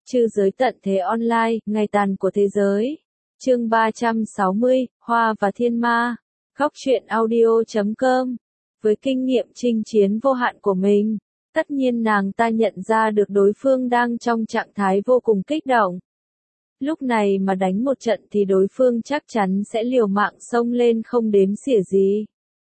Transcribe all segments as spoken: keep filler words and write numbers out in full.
Trư giới tận thế online, ngày tàn của thế giới. Chương ba trăm sáu mươi, Hoa và Thiên Ma. Góc truyện audio chấm com. Với kinh nghiệm chinh chiến vô hạn của mình, tất nhiên nàng ta nhận ra được đối phương đang trong trạng thái vô cùng kích động. Lúc này mà đánh một trận thì đối phương chắc chắn sẽ liều mạng xông lên không đếm xỉa gì.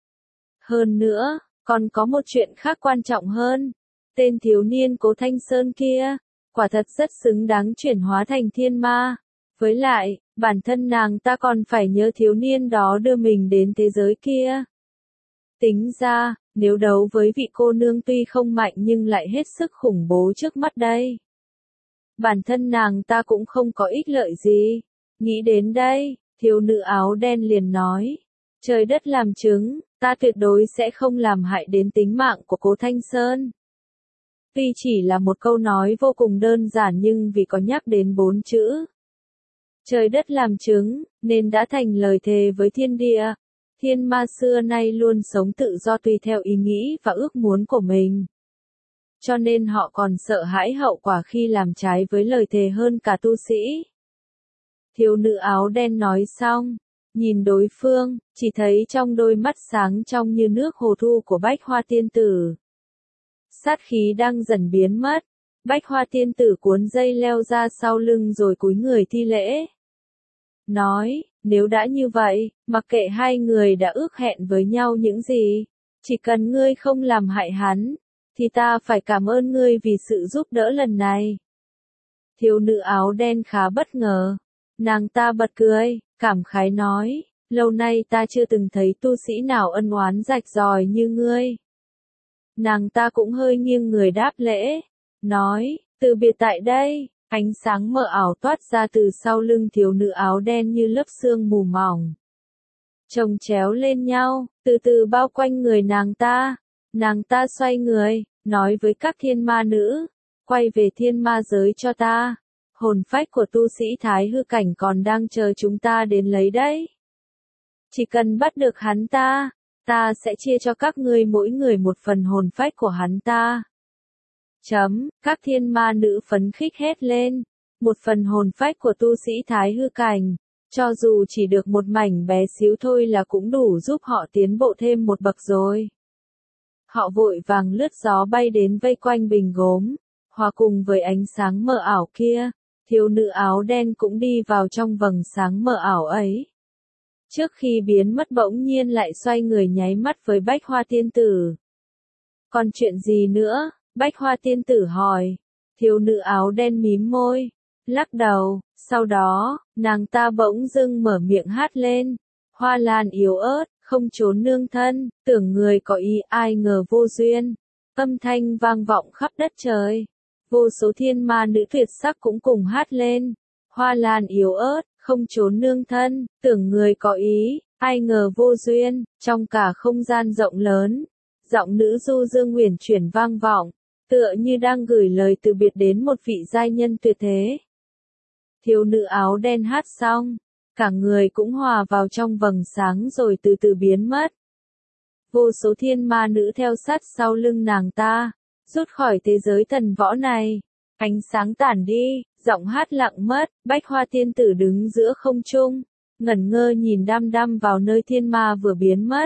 Hơn nữa, còn có một chuyện khác quan trọng hơn. Tên thiếu niên Cố Thanh Sơn kia, quả thật rất xứng đáng chuyển hóa thành thiên ma. Với lại, bản thân nàng ta còn phải nhớ thiếu niên đó đưa mình đến thế giới kia. Tính ra, nếu đấu với vị cô nương tuy không mạnh nhưng lại hết sức khủng bố trước mắt đây, bản thân nàng ta cũng không có ích lợi gì. Nghĩ đến đây, thiếu nữ áo đen liền nói, trời đất làm chứng, ta tuyệt đối sẽ không làm hại đến tính mạng của Cố Thanh Sơn. Tuy chỉ là một câu nói vô cùng đơn giản nhưng vì có nhắc đến bốn chữ trời đất làm chứng, nên đã thành lời thề với thiên địa. Thiên ma xưa nay luôn sống tự do tùy theo ý nghĩ và ước muốn của mình. Cho nên họ còn sợ hãi hậu quả khi làm trái với lời thề hơn cả tu sĩ. Thiếu nữ áo đen nói xong, nhìn đối phương, chỉ thấy trong đôi mắt sáng trong như nước hồ thu của Bách Hoa Tiên Tử, sát khí đang dần biến mất. Bách Hoa Tiên Tử cuốn dây leo ra sau lưng rồi cúi người thi lễ. Nói, nếu đã như vậy, mặc kệ hai người đã ước hẹn với nhau những gì, chỉ cần ngươi không làm hại hắn, thì ta phải cảm ơn ngươi vì sự giúp đỡ lần này. Thiếu nữ áo đen khá bất ngờ. Nàng ta bật cười, cảm khái nói, lâu nay ta chưa từng thấy tu sĩ nào ân oán rạch ròi như ngươi. Nàng ta cũng hơi nghiêng người đáp lễ, nói, từ biệt tại đây. Ánh sáng mờ ảo toát ra từ sau lưng thiếu nữ áo đen như lớp sương mù mỏng, chồng chéo lên nhau, từ từ bao quanh người nàng ta. Nàng ta xoay người, nói với các thiên ma nữ, quay về thiên ma giới cho ta. Hồn phách của tu sĩ Thái Hư Cảnh còn đang chờ chúng ta đến lấy đấy. Chỉ cần bắt được hắn ta, ta sẽ chia cho các ngươi mỗi người một phần hồn phách của hắn ta. Chấm, các thiên ma nữ phấn khích hét lên, một phần hồn phách của tu sĩ Thái Hư Cảnh, cho dù chỉ được một mảnh bé xíu thôi là cũng đủ giúp họ tiến bộ thêm một bậc rồi. Họ vội vàng lướt gió bay đến vây quanh bình gốm, hòa cùng với ánh sáng mờ ảo kia, thiếu nữ áo đen cũng đi vào trong vầng sáng mờ ảo ấy. Trước khi biến mất bỗng nhiên lại xoay người nháy mắt với Bách Hoa Tiên Tử. Còn chuyện gì nữa? Bách Hoa Tiên Tử hỏi. Thiếu nữ áo đen mím môi, lắc đầu, sau đó, nàng ta bỗng dưng mở miệng hát lên. Hoa lan yếu ớt, không trốn nương thân, tưởng người có ý ai ngờ vô duyên. Âm thanh vang vọng khắp đất trời. Vô số thiên ma nữ tuyệt sắc cũng cùng hát lên. Hoa lan yếu ớt, không trốn nương thân, tưởng người có ý, ai ngờ vô duyên. Trong cả không gian rộng lớn, giọng nữ du dương uyển chuyển vang vọng, tựa như đang gửi lời từ biệt đến một vị giai nhân tuyệt thế. Thiếu nữ áo đen hát xong, cả người cũng hòa vào trong vầng sáng rồi từ từ biến mất. Vô số thiên ma nữ theo sát sau lưng nàng ta, rút khỏi thế giới thần võ này. Ánh sáng tản đi, giọng hát lặng mất, Bách Hoa Tiên Tử đứng giữa không trung, ngẩn ngơ nhìn đăm đăm vào nơi thiên ma vừa biến mất.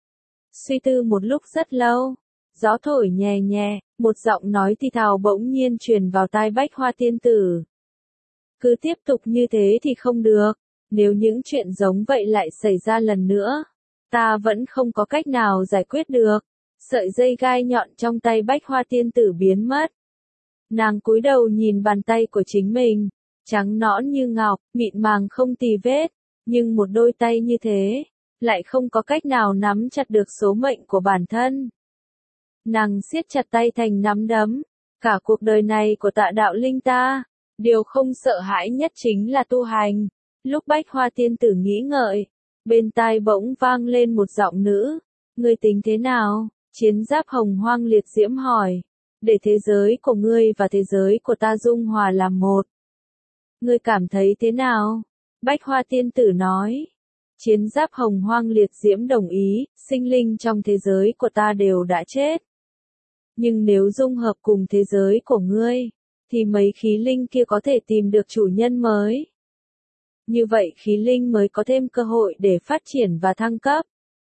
Suy tư một lúc rất lâu, gió thổi nhẹ nhẹ, một giọng nói thì thào bỗng nhiên truyền vào tai Bách Hoa Tiên Tử. Cứ tiếp tục như thế thì không được, nếu những chuyện giống vậy lại xảy ra lần nữa, ta vẫn không có cách nào giải quyết được. Sợi dây gai nhọn trong tay Bách Hoa Tiên Tử biến mất. Nàng cúi đầu nhìn bàn tay của chính mình, trắng nõn như ngọc, mịn màng không tì vết, nhưng một đôi tay như thế, lại không có cách nào nắm chặt được số mệnh của bản thân. Nàng siết chặt tay thành nắm đấm, cả cuộc đời này của Tạ Đạo Linh ta, điều không sợ hãi nhất chính là tu hành. Lúc Bách Hoa Tiên Tử nghĩ ngợi, bên tai bỗng vang lên một giọng nữ, ngươi tính thế nào? Chiến Giáp Hồng Hoang liệt diễm hỏi, để thế giới của ngươi và thế giới của ta dung hòa làm một. Ngươi cảm thấy thế nào? Bách Hoa Tiên Tử nói. Chiến Giáp Hồng Hoang liệt diễm đồng ý, sinh linh trong thế giới của ta đều đã chết. Nhưng nếu dung hợp cùng thế giới của ngươi, thì mấy khí linh kia có thể tìm được chủ nhân mới. Như vậy khí linh mới có thêm cơ hội để phát triển và thăng cấp.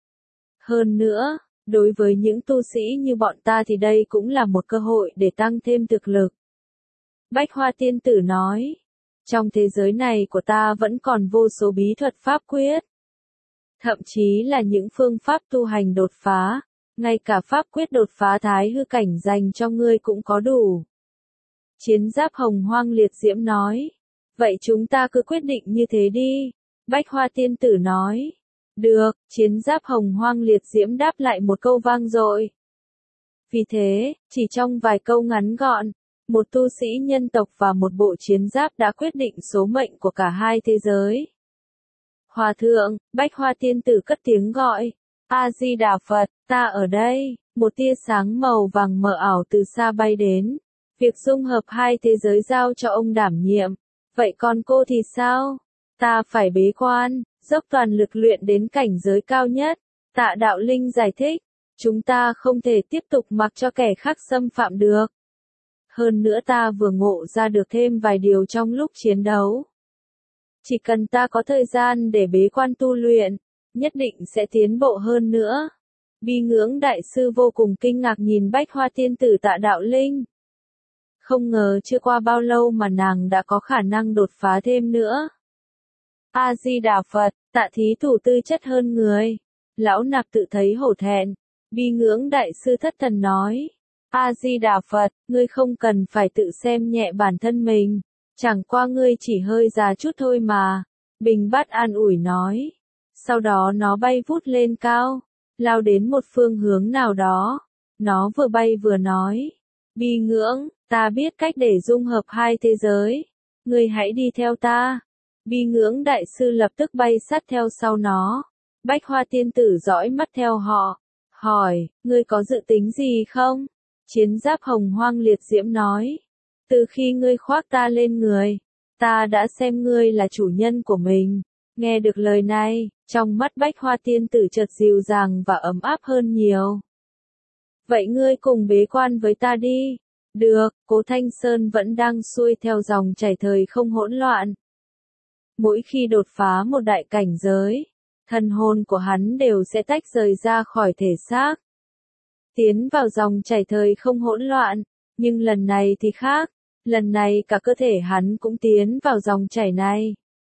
Hơn nữa, đối với những tu sĩ như bọn ta thì đây cũng là một cơ hội để tăng thêm thực lực. Bách Hoa tiên tử nói, trong thế giới này của ta vẫn còn vô số bí thuật pháp quyết. Thậm chí là những phương pháp tu hành đột phá, ngay cả pháp quyết đột phá thái hư cảnh dành cho ngươi cũng có đủ. Chiến giáp hồng hoang liệt diễm nói, vậy chúng ta cứ quyết định như thế đi. Bách Hoa tiên tử nói, được, chiến giáp hồng hoang liệt diễm đáp lại một câu vang dội. Vì thế, chỉ trong vài câu ngắn gọn, một tu sĩ nhân tộc và một bộ chiến giáp đã quyết định số mệnh của cả hai thế giới. Hòa thượng, Bách Hoa tiên tử cất tiếng gọi, A-di-đà Phật, ta ở đây. Một tia sáng màu vàng mờ ảo từ xa bay đến. Việc dung hợp hai thế giới giao cho ông đảm nhiệm. Vậy còn cô thì sao? Ta phải bế quan, dốc toàn lực luyện đến cảnh giới cao nhất. Tạ Đạo Linh giải thích, chúng ta không thể tiếp tục mặc cho kẻ khác xâm phạm được. Hơn nữa ta vừa ngộ ra được thêm vài điều trong lúc chiến đấu. Chỉ cần ta có thời gian để bế quan tu luyện, nhất định sẽ tiến bộ hơn nữa. Bi Ngưỡng đại sư vô cùng kinh ngạc nhìn Bách Hoa tiên tử Tạ Đạo Linh. Không ngờ chưa qua bao lâu mà nàng đã có khả năng đột phá thêm nữa. A-di-đà Phật, Tạ thí thủ tư chất hơn người. Lão nạp tự thấy hổ thẹn. Bi Ngưỡng đại sư thất thần nói. A-di-đà Phật, ngươi không cần phải tự xem nhẹ bản thân mình. Chẳng qua ngươi chỉ hơi già chút thôi mà. Bình Bát an ủi nói. Sau đó nó bay vút lên cao, lao đến một phương hướng nào đó. Nó vừa bay vừa nói. Bi Ngưỡng, ta biết cách để dung hợp hai thế giới. Ngươi hãy đi theo ta. Bi Ngưỡng đại sư lập tức bay sát theo sau nó. Bách Hoa tiên tử dõi mắt theo họ. Hỏi, ngươi có dự tính gì không? Chiến giáp hồng hoang liệt diễm nói. Từ khi ngươi khoác ta lên người, ta đã xem ngươi là chủ nhân của mình. Nghe được lời này, trong mắt Bách Hoa tiên tử chợt dịu dàng và ấm áp hơn nhiều. Vậy ngươi cùng bế quan với ta đi. Được, Cố Thanh Sơn vẫn đang xuôi theo dòng chảy thời không hỗn loạn. Mỗi khi đột phá một đại cảnh giới, thần hồn của hắn đều sẽ tách rời ra khỏi thể xác. Tiến vào dòng chảy thời không hỗn loạn, nhưng lần này thì khác, lần này cả cơ thể hắn cũng tiến vào dòng chảy này.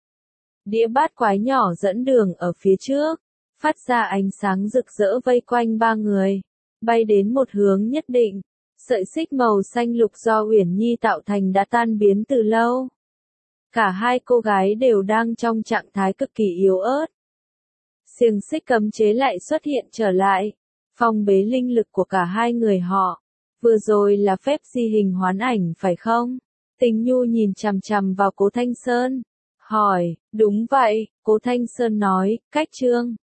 Đĩa bát quái nhỏ dẫn đường ở phía trước, phát ra ánh sáng rực rỡ vây quanh ba người, bay đến một hướng nhất định. Sợi xích màu xanh lục do Uyển Nhi tạo thành đã tan biến từ lâu. Cả hai cô gái đều đang trong trạng thái cực kỳ yếu ớt. Xiềng xích cấm chế lại xuất hiện trở lại, phong bế linh lực của cả hai người họ. Vừa rồi là phép di hình hoán ảnh phải không? Tình Nhu nhìn chằm chằm vào Cố Thanh Sơn. Hỏi, đúng vậy, Cố Thanh Sơn nói, cách chương.